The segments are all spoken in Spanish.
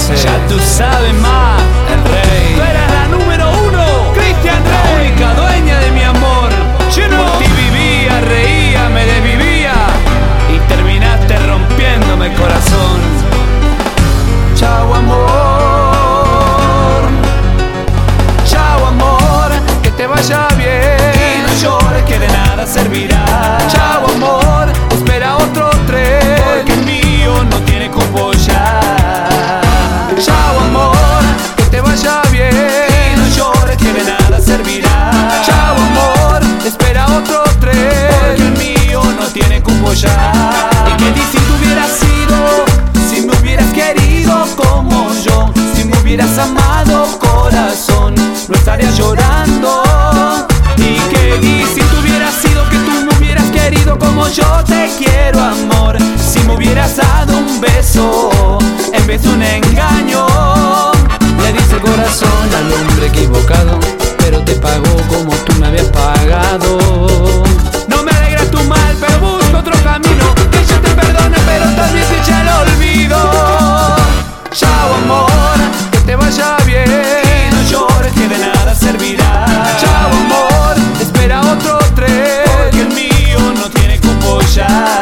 conoces. Ya tú sabes más, el rey. Tú eras la número uno, Cristian La Rey. única dueña de mi amor. Chino. Por ti vivía, reía, me desvivía y terminaste rompiéndome el corazón. Chao amor, chao amor, que te vaya bien y no llores que de nada servirá. Chao amor, espera otro tren porque el mío no tiene cupo ya. Chao amor, que te vaya bien y no llores que de nada servirá. Chao amor, espera otro tren porque el mío no tiene cupo ya. Y que distinto hubiera sido si me hubieras querido como yo, si me hubieras amado corazón, no estaría llorando. Y que distinto hubiera sido que tú me hubieras querido como yo te quiero amor, si me hubieras dado un beso en vez de un engaño. Le dice el corazón al hombre equivocado, pero te pagó como tú me habías pagado. No me alegra tu mal, pero busco otro camino, que yo te perdone, pero también te eche el olvido. Chao amor, que te vaya bien y no llores que de nada servirá. Chao amor, espera otro tren porque el mío no tiene cupo ya.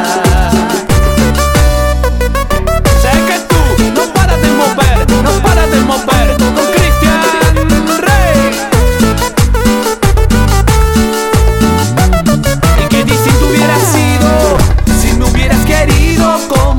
Sé que tú no paras de mover, no paras de mover con Cristian Rey. Y que distinto hubiera sido si me hubieras querido con